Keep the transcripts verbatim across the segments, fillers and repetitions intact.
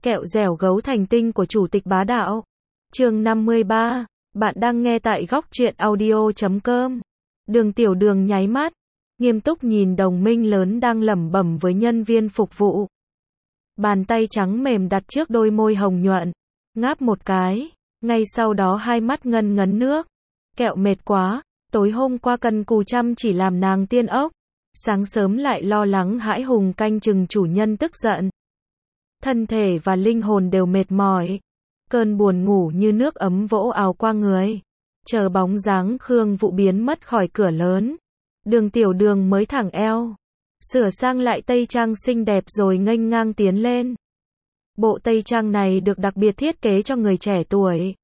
Kẹo dẻo gấu thành tinh của Chủ tịch Bá Đạo. Chương năm mươi ba. Bạn đang nghe tại góc truyện audio chấm com. Đường Tiểu Đường nháy mắt, nghiêm túc nhìn đồng minh lớn đang lẩm bẩm với nhân viên phục vụ. Bàn tay trắng mềm đặt trước đôi môi hồng nhuận, ngáp một cái, ngay sau đó hai mắt ngân ngấn nước. Kẹo mệt quá, tối hôm qua cần cù chăm chỉ làm nàng tiên ốc, sáng sớm lại lo lắng hãi hùng canh chừng chủ nhân tức giận. Thân thể và linh hồn đều mệt mỏi, cơn buồn ngủ như nước ấm vỗ ào qua người. Chờ bóng dáng Khương Vũ biến mất khỏi cửa lớn, Đường Tiểu Đường mới thẳng eo, sửa sang lại tây trang xinh đẹp rồi nghênh ngang tiến lên. Bộ tây trang này được đặc biệt thiết kế cho người trẻ tuổi.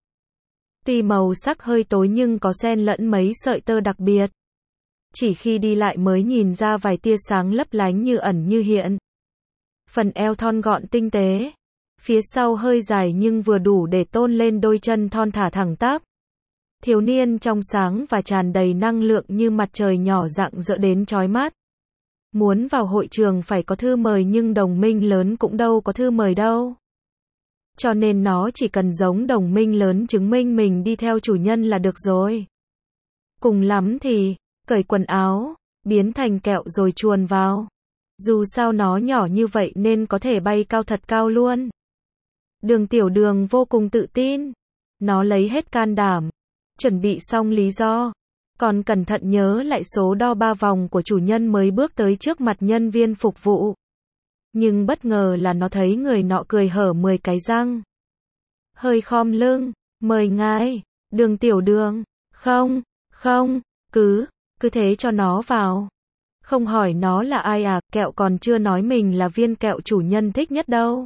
Tuy màu sắc hơi tối nhưng có xen lẫn mấy sợi tơ đặc biệt. Chỉ khi đi lại mới nhìn ra vài tia sáng lấp lánh như ẩn như hiện. Phần eo thon gọn tinh tế, phía sau hơi dài nhưng vừa đủ để tôn lên đôi chân thon thả thẳng tắp. Thiếu niên trong sáng và tràn đầy năng lượng như mặt trời nhỏ rạng rỡ đến chói mắt. Muốn vào hội trường phải có thư mời nhưng đồng minh lớn cũng đâu có thư mời đâu. Cho nên nó chỉ cần giống đồng minh lớn chứng minh mình đi theo chủ nhân là được rồi. Cùng lắm thì, cởi quần áo, biến thành kẹo rồi chuồn vào. Dù sao nó nhỏ như vậy nên có thể bay cao thật cao luôn. Đường Tiểu Đường vô cùng tự tin. Nó lấy hết can đảm, chuẩn bị xong lý do, còn cẩn thận nhớ lại số đo ba vòng của chủ nhân mới bước tới trước mặt nhân viên phục vụ. Nhưng bất ngờ là nó thấy người nọ cười hở mười cái răng. Hơi khom lưng, mời ngài, Đường Tiểu Đường, không, không, cứ, cứ thế cho nó vào. Không hỏi nó là ai à, kẹo còn chưa nói mình là viên kẹo chủ nhân thích nhất đâu.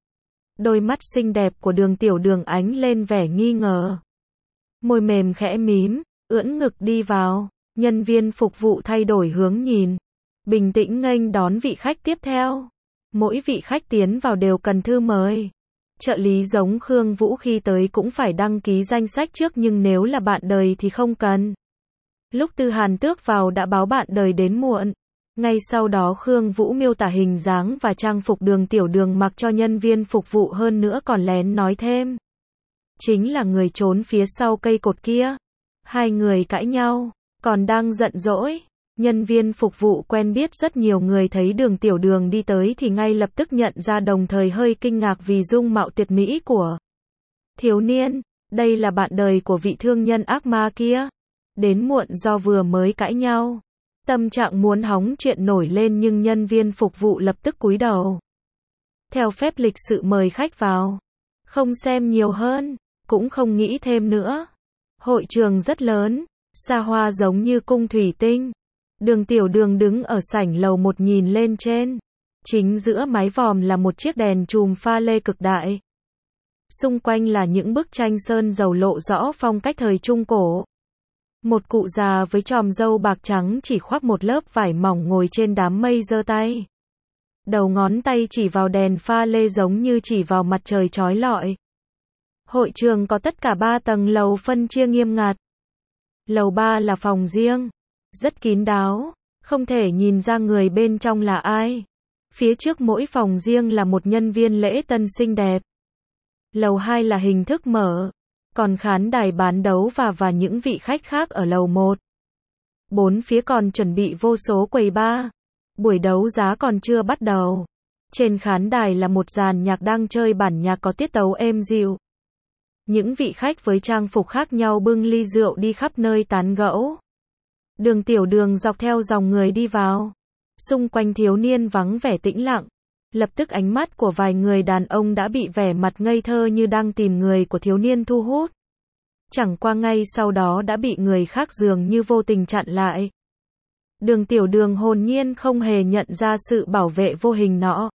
Đôi mắt xinh đẹp của Đường Tiểu Đường ánh lên vẻ nghi ngờ. Môi mềm khẽ mím, ưỡn ngực đi vào, nhân viên phục vụ thay đổi hướng nhìn, bình tĩnh nghênh đón vị khách tiếp theo. Mỗi vị khách tiến vào đều cần thư mời. Trợ lý giống Khương Vũ khi tới cũng phải đăng ký danh sách trước nhưng nếu là bạn đời thì không cần. Lúc Tư Hàn Tước vào đã báo bạn đời đến muộn. Ngay sau đó Khương Vũ miêu tả hình dáng và trang phục Đường Tiểu Đường mặc cho nhân viên phục vụ, hơn nữa còn lén nói thêm. Chính là người trốn phía sau cây cột kia. Hai người cãi nhau, còn đang giận dỗi. Nhân viên phục vụ quen biết rất nhiều người thấy Đường Tiểu Đường đi tới thì ngay lập tức nhận ra, đồng thời hơi kinh ngạc vì dung mạo tuyệt mỹ của thiếu niên. Đây là bạn đời của vị thương nhân ác ma kia. Đến muộn do vừa mới cãi nhau. Tâm trạng muốn hóng chuyện nổi lên nhưng nhân viên phục vụ lập tức cúi đầu. Theo phép lịch sự mời khách vào. Không xem nhiều hơn, cũng không nghĩ thêm nữa. Hội trường rất lớn, xa hoa giống như cung thủy tinh. Đường Tiểu Đường đứng ở sảnh lầu một nhìn lên trên. Chính giữa mái vòm là một chiếc đèn chùm pha lê cực đại. Xung quanh là những bức tranh sơn dầu lộ rõ phong cách thời Trung Cổ. Một cụ già với chòm râu bạc trắng chỉ khoác một lớp vải mỏng ngồi trên đám mây giơ tay. Đầu ngón tay chỉ vào đèn pha lê giống như chỉ vào mặt trời chói lọi. Hội trường có tất cả ba tầng lầu phân chia nghiêm ngặt. Lầu ba là phòng riêng, rất kín đáo, không thể nhìn ra người bên trong là ai. Phía trước mỗi phòng riêng là một nhân viên lễ tân xinh đẹp. Lầu hai là hình thức mở, còn khán đài bán đấu và và những vị khách khác ở lầu một. Bốn phía còn chuẩn bị vô số quầy bar. Buổi đấu giá còn chưa bắt đầu. Trên khán đài là một dàn nhạc đang chơi bản nhạc có tiết tấu êm dịu. Những vị khách với trang phục khác nhau bưng ly rượu đi khắp nơi tán gẫu. Đường Tiểu Đường dọc theo dòng người đi vào. Xung quanh thiếu niên vắng vẻ tĩnh lặng. Lập tức ánh mắt của vài người đàn ông đã bị vẻ mặt ngây thơ như đang tìm người của thiếu niên thu hút. Chẳng qua ngay sau đó đã bị người khác dường như vô tình chặn lại. Đường Tiểu Đường hồn nhiên không hề nhận ra sự bảo vệ vô hình nọ.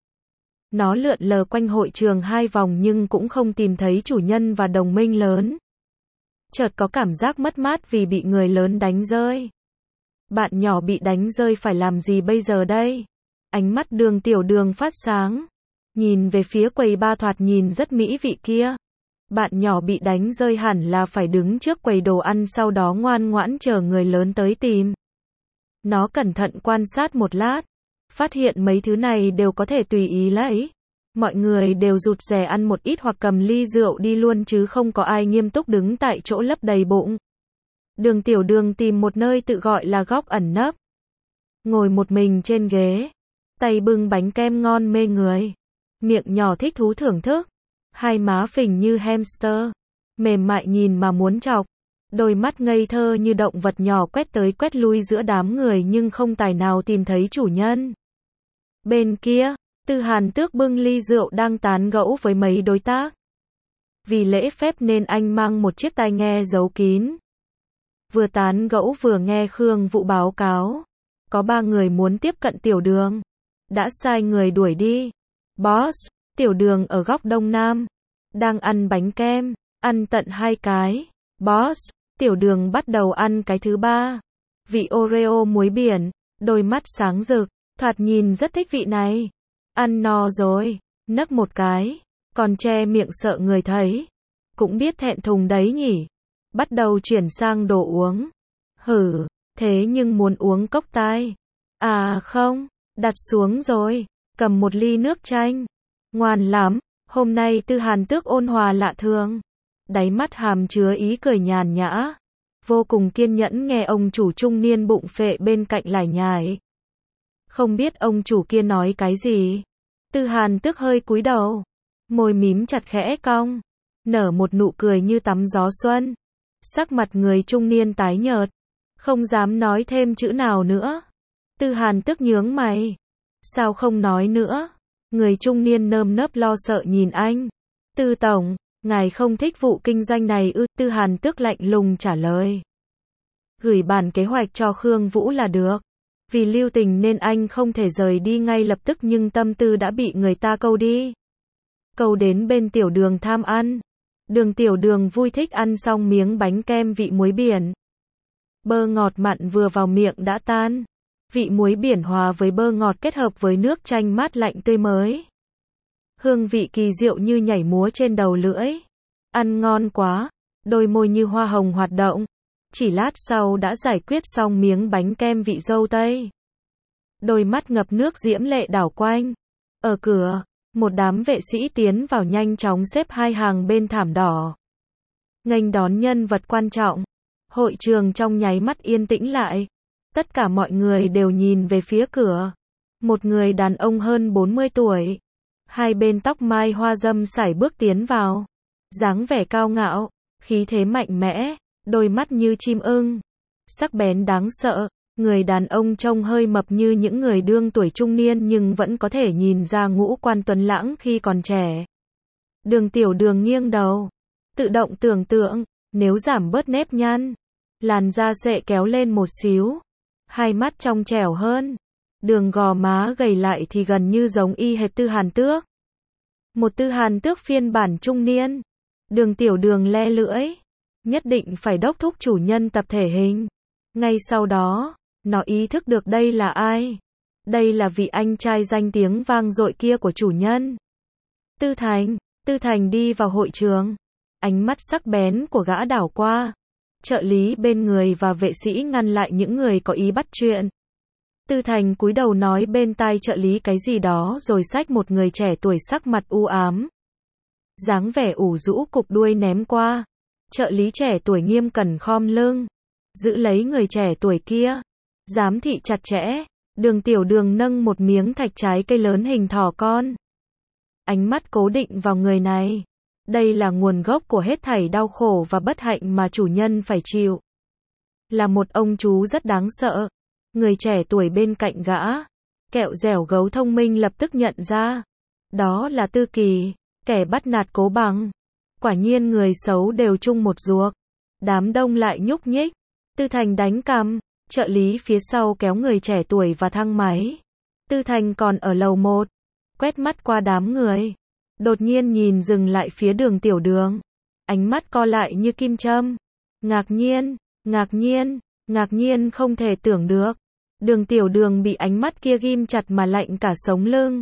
Nó lượn lờ quanh hội trường hai vòng nhưng cũng không tìm thấy chủ nhân và đồng minh lớn. Chợt có cảm giác mất mát vì bị người lớn đánh rơi. Bạn nhỏ bị đánh rơi phải làm gì bây giờ đây? Ánh mắt Đường Tiểu Đường phát sáng. Nhìn về phía quầy ba thoạt nhìn rất mỹ vị kia. Bạn nhỏ bị đánh rơi hẳn là phải đứng trước quầy đồ ăn sau đó ngoan ngoãn chờ người lớn tới tìm. Nó cẩn thận quan sát một lát. Phát hiện mấy thứ này đều có thể tùy ý lấy. Mọi người đều rụt rè ăn một ít hoặc cầm ly rượu đi luôn chứ không có ai nghiêm túc đứng tại chỗ lấp đầy bụng. Đường Tiểu Đường tìm một nơi tự gọi là góc ẩn nấp. Ngồi một mình trên ghế, tay bưng bánh kem ngon mê người, miệng nhỏ thích thú thưởng thức, hai má phình như hamster, mềm mại nhìn mà muốn chọc, đôi mắt ngây thơ như động vật nhỏ quét tới quét lui giữa đám người nhưng không tài nào tìm thấy chủ nhân. Bên kia, Tư Hàn Tước bưng ly rượu đang tán gẫu với mấy đối tác. Vì lễ phép nên anh mang một chiếc tai nghe giấu kín. Vừa tán gẫu vừa nghe Khương Vũ báo cáo. Có ba người muốn tiếp cận Tiểu Đường. Đã sai người đuổi đi. Boss, Tiểu Đường ở góc đông nam. Đang ăn bánh kem. Ăn tận hai cái. Boss, Tiểu Đường bắt đầu ăn cái thứ ba. Vị Oreo muối biển. Đôi mắt sáng rực. Thoạt nhìn rất thích vị này. Ăn no rồi. Nấc một cái. Còn che miệng sợ người thấy. Cũng biết thẹn thùng đấy nhỉ. Bắt đầu chuyển sang đồ uống. Hử, thế nhưng muốn uống cốc tai. À không, đặt xuống rồi. Cầm một ly nước chanh. Ngoan lắm, hôm nay Tư Hàn Tước ôn hòa lạ thường. Đáy mắt hàm chứa ý cười nhàn nhã. Vô cùng kiên nhẫn nghe ông chủ trung niên bụng phệ bên cạnh lải nhải. Không biết ông chủ kia nói cái gì. Tư Hàn Tước hơi cúi đầu. Môi mím chặt khẽ cong. Nở một nụ cười như tắm gió xuân. Sắc mặt người trung niên tái nhợt. Không dám nói thêm chữ nào nữa. Tư Hàn Tước nhướng mày. Sao không nói nữa? Người trung niên nơm nớp lo sợ nhìn anh. Tư tổng, ngài không thích vụ kinh doanh này ư? Tư Hàn Tước lạnh lùng trả lời. Gửi bản kế hoạch cho Khương Vũ là được. Vì lưu tình nên anh không thể rời đi ngay lập tức nhưng tâm tư đã bị người ta câu đi. Câu đến bên Tiểu Đường tham ăn. Đường Tiểu Đường vui thích ăn xong miếng bánh kem vị muối biển. Bơ ngọt mặn vừa vào miệng đã tan. Vị muối biển hòa với bơ ngọt kết hợp với nước chanh mát lạnh tươi mới. Hương vị kỳ diệu như nhảy múa trên đầu lưỡi. Ăn ngon quá. Đôi môi như hoa hồng hoạt động. Chỉ lát sau đã giải quyết xong miếng bánh kem vị dâu tây. Đôi mắt ngập nước diễm lệ đảo quanh. Ở cửa, một đám vệ sĩ tiến vào nhanh chóng xếp hai hàng bên thảm đỏ. Nghênh đón nhân vật quan trọng. Hội trường trong nháy mắt yên tĩnh lại. Tất cả mọi người đều nhìn về phía cửa. Một người đàn ông hơn bốn mươi tuổi. Hai bên tóc mai hoa dâm sải bước tiến vào. Dáng vẻ cao ngạo, khí thế mạnh mẽ, đôi mắt như chim ưng. Sắc bén đáng sợ. Người đàn ông trông hơi mập như những người đương tuổi trung niên nhưng vẫn có thể nhìn ra ngũ quan tuấn lãng khi còn trẻ. Đường Tiểu Đường nghiêng đầu. Tự động tưởng tượng, nếu giảm bớt nếp nhăn, làn da sẽ kéo lên một xíu. Hai mắt trong trẻo hơn. Đường gò má gầy lại thì gần như giống y hệt Tư Hàn Tước. Một Tư Hàn Tước phiên bản trung niên. Đường Tiểu Đường le lưỡi. Nhất định phải đốc thúc chủ nhân tập thể hình. Ngay sau đó, nó ý thức được đây là ai. Đây là vị anh trai danh tiếng vang dội kia của chủ nhân. Tư Thành. Tư Thành đi vào hội trường. Ánh mắt sắc bén của gã đảo qua. Trợ lý bên người và vệ sĩ ngăn lại những người có ý bắt chuyện. Tư Thành cúi đầu nói bên tai trợ lý cái gì đó rồi xách một người trẻ tuổi sắc mặt u ám. Dáng vẻ ủ rũ cụp đuôi ném qua. Trợ lý trẻ tuổi nghiêm cẩn khom lưng. Giữ lấy người trẻ tuổi kia. Giám thị chặt chẽ. Đường Tiểu Đường nâng một miếng thạch trái cây lớn hình thỏ con. Ánh mắt cố định vào người này. Đây là nguồn gốc của hết thảy đau khổ và bất hạnh mà chủ nhân phải chịu. Là một ông chú rất đáng sợ. Người trẻ tuổi bên cạnh gã, kẹo dẻo gấu thông minh lập tức nhận ra. Đó là Tư Kỳ, kẻ bắt nạt Cố Bằng. Quả nhiên người xấu đều chung một ruột. Đám đông lại nhúc nhích. Tư Thành đánh cằm. Trợ lý phía sau kéo người trẻ tuổi vào thang máy. Tư Thành còn ở lầu một. Quét mắt qua đám người. Đột nhiên nhìn dừng lại phía Đường Tiểu Đường. Ánh mắt co lại như kim châm. Ngạc nhiên, ngạc nhiên, ngạc nhiên không thể tưởng được. Đường Tiểu Đường bị ánh mắt kia ghim chặt mà lạnh cả sống lưng.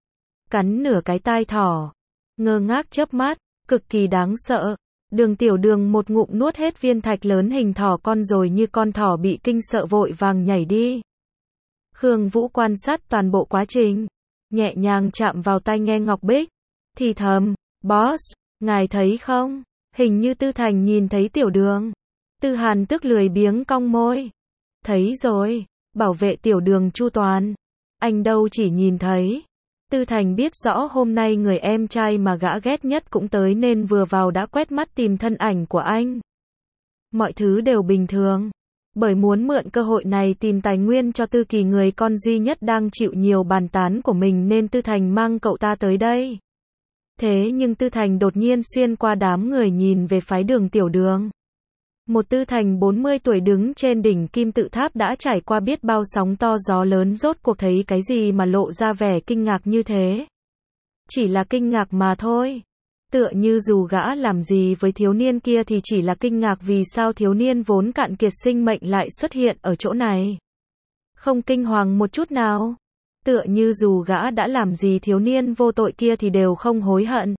Cắn nửa cái tai thỏ. Ngơ ngác chớp mắt, cực kỳ đáng sợ. Đường Tiểu Đường một ngụm nuốt hết viên thạch lớn hình thỏ con rồi như con thỏ bị kinh sợ vội vàng nhảy đi. Khương Vũ quan sát toàn bộ quá trình. nhẹ nhàng chạm vào tai nghe Ngọc Bích, thì thầm, boss, ngài thấy không? Hình như Tư Thành nhìn thấy Tiểu Đường. Tư Hàn Tước lười biếng cong môi. Thấy rồi, bảo vệ Tiểu Đường chu toàn. Anh đâu chỉ nhìn thấy. Tư Thành biết rõ hôm nay người em trai mà gã ghét nhất cũng tới nên vừa vào đã quét mắt tìm thân ảnh của anh. Mọi thứ đều bình thường. Bởi muốn mượn cơ hội này tìm tài nguyên cho Tư Kỳ, người con duy nhất đang chịu nhiều bàn tán của mình, nên Tư Thành mang cậu ta tới đây. Thế nhưng Tư Thành đột nhiên xuyên qua đám người nhìn về phái Đường Tiểu Đường. Một Tư Thành bốn mươi tuổi đứng trên đỉnh kim tự tháp đã trải qua biết bao sóng to gió lớn, rốt cuộc thấy cái gì mà lộ ra vẻ kinh ngạc như thế. Chỉ là kinh ngạc mà thôi. Tựa như dù gã làm gì với thiếu niên kia thì chỉ là kinh ngạc vì sao thiếu niên vốn cạn kiệt sinh mệnh lại xuất hiện ở chỗ này. Không kinh hoàng một chút nào. Tựa như dù gã đã làm gì thiếu niên vô tội kia thì đều không hối hận.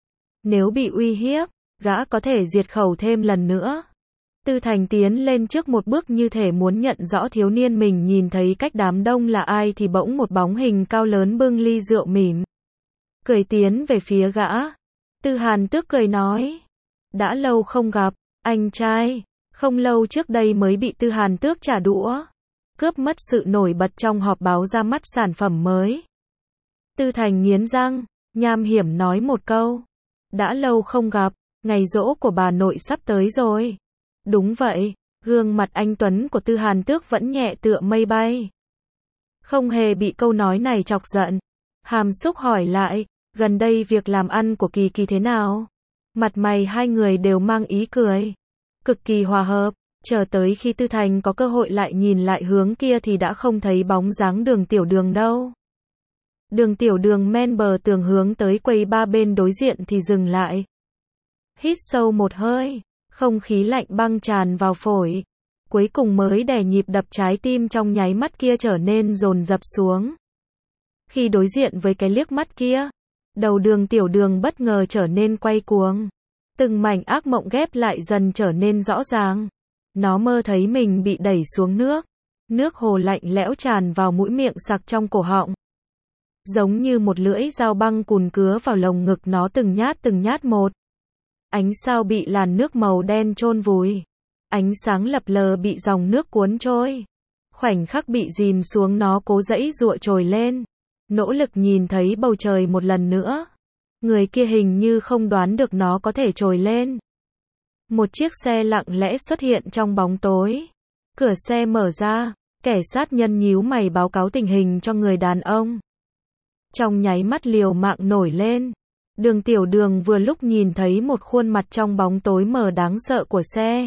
Nếu bị uy hiếp, gã có thể diệt khẩu thêm lần nữa. Tư Thành tiến lên trước một bước như thể muốn nhận rõ thiếu niên mình nhìn thấy cách đám đông là ai, thì bỗng một bóng hình cao lớn bưng ly rượu mỉm cười tiến về phía gã. Tư Hàn Tước cười nói, đã lâu không gặp, anh trai. Không lâu trước đây mới bị Tư Hàn Tước trả đũa, cướp mất sự nổi bật trong họp báo ra mắt sản phẩm mới. Tư Thành nghiến răng, nham hiểm nói một câu, đã lâu không gặp, ngày giỗ của bà nội sắp tới rồi. Đúng vậy, gương mặt anh tuấn của Tư Hàn Tước vẫn nhẹ tựa mây bay. Không hề bị câu nói này chọc giận. Hàm xúc hỏi lại, gần đây việc làm ăn của Kỳ Kỳ thế nào? Mặt mày hai người đều mang ý cười, cực kỳ hòa hợp. Chờ tới khi Tư Thành có cơ hội lại nhìn lại hướng kia thì đã không thấy bóng dáng Đường Tiểu Đường đâu. Đường Tiểu Đường men bờ tường hướng tới quầy ba bên đối diện thì dừng lại. Hít sâu một hơi, không khí lạnh băng tràn vào phổi. Cuối cùng mới đè nhịp đập trái tim trong nháy mắt kia trở nên dồn dập xuống. Khi đối diện với cái liếc mắt kia, đầu Đường Tiểu Đường bất ngờ trở nên quay cuồng. Từng mảnh ác mộng ghép lại dần trở nên rõ ràng. Nó mơ thấy mình bị đẩy xuống nước. Nước hồ lạnh lẽo tràn vào mũi, miệng sặc trong cổ họng. Giống như một lưỡi dao băng cùn cứa vào lồng ngực nó từng nhát từng nhát một. Ánh sao bị làn nước màu đen chôn vùi. Ánh sáng lập lờ bị dòng nước cuốn trôi. Khoảnh khắc bị dìm xuống, nó cố giãy giụa trồi lên. Nỗ lực nhìn thấy bầu trời một lần nữa. Người kia hình như không đoán được nó có thể trồi lên. Một chiếc xe lặng lẽ xuất hiện trong bóng tối. Cửa xe mở ra, kẻ sát nhân nhíu mày báo cáo tình hình cho người đàn ông. Trong nháy mắt liều mạng nổi lên. Đường Tiểu Đường vừa lúc nhìn thấy một khuôn mặt trong bóng tối mờ đáng sợ của xe.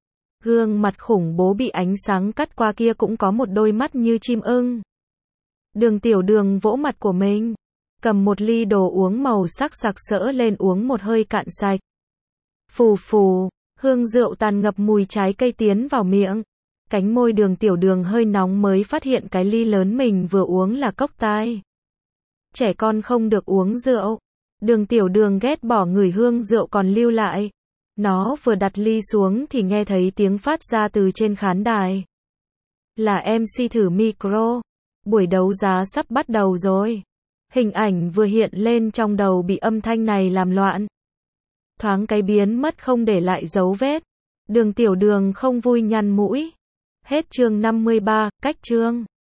Gương mặt khủng bố bị ánh sáng cắt qua kia cũng có một đôi mắt như chim ưng. Đường Tiểu Đường vỗ mặt của mình, cầm một ly đồ uống màu sắc sặc sỡ lên uống một hơi cạn sạch. Phù phù, hương rượu tàn ngập mùi trái cây tiến vào miệng. Cánh môi Đường Tiểu Đường hơi nóng mới phát hiện cái ly lớn mình vừa uống là cốc tai. Trẻ con không được uống rượu. Đường Tiểu Đường ghét bỏ ngửi hương rượu còn lưu lại. Nó vừa đặt ly xuống thì nghe thấy tiếng phát ra từ trên khán đài. Là em xê thử micro. Buổi đấu giá sắp bắt đầu rồi. Hình ảnh vừa hiện lên trong đầu bị âm thanh này làm loạn. Thoáng cái biến mất không để lại dấu vết. Đường Tiểu Đường không vui nhăn mũi. Hết chương năm mươi ba, cách chương.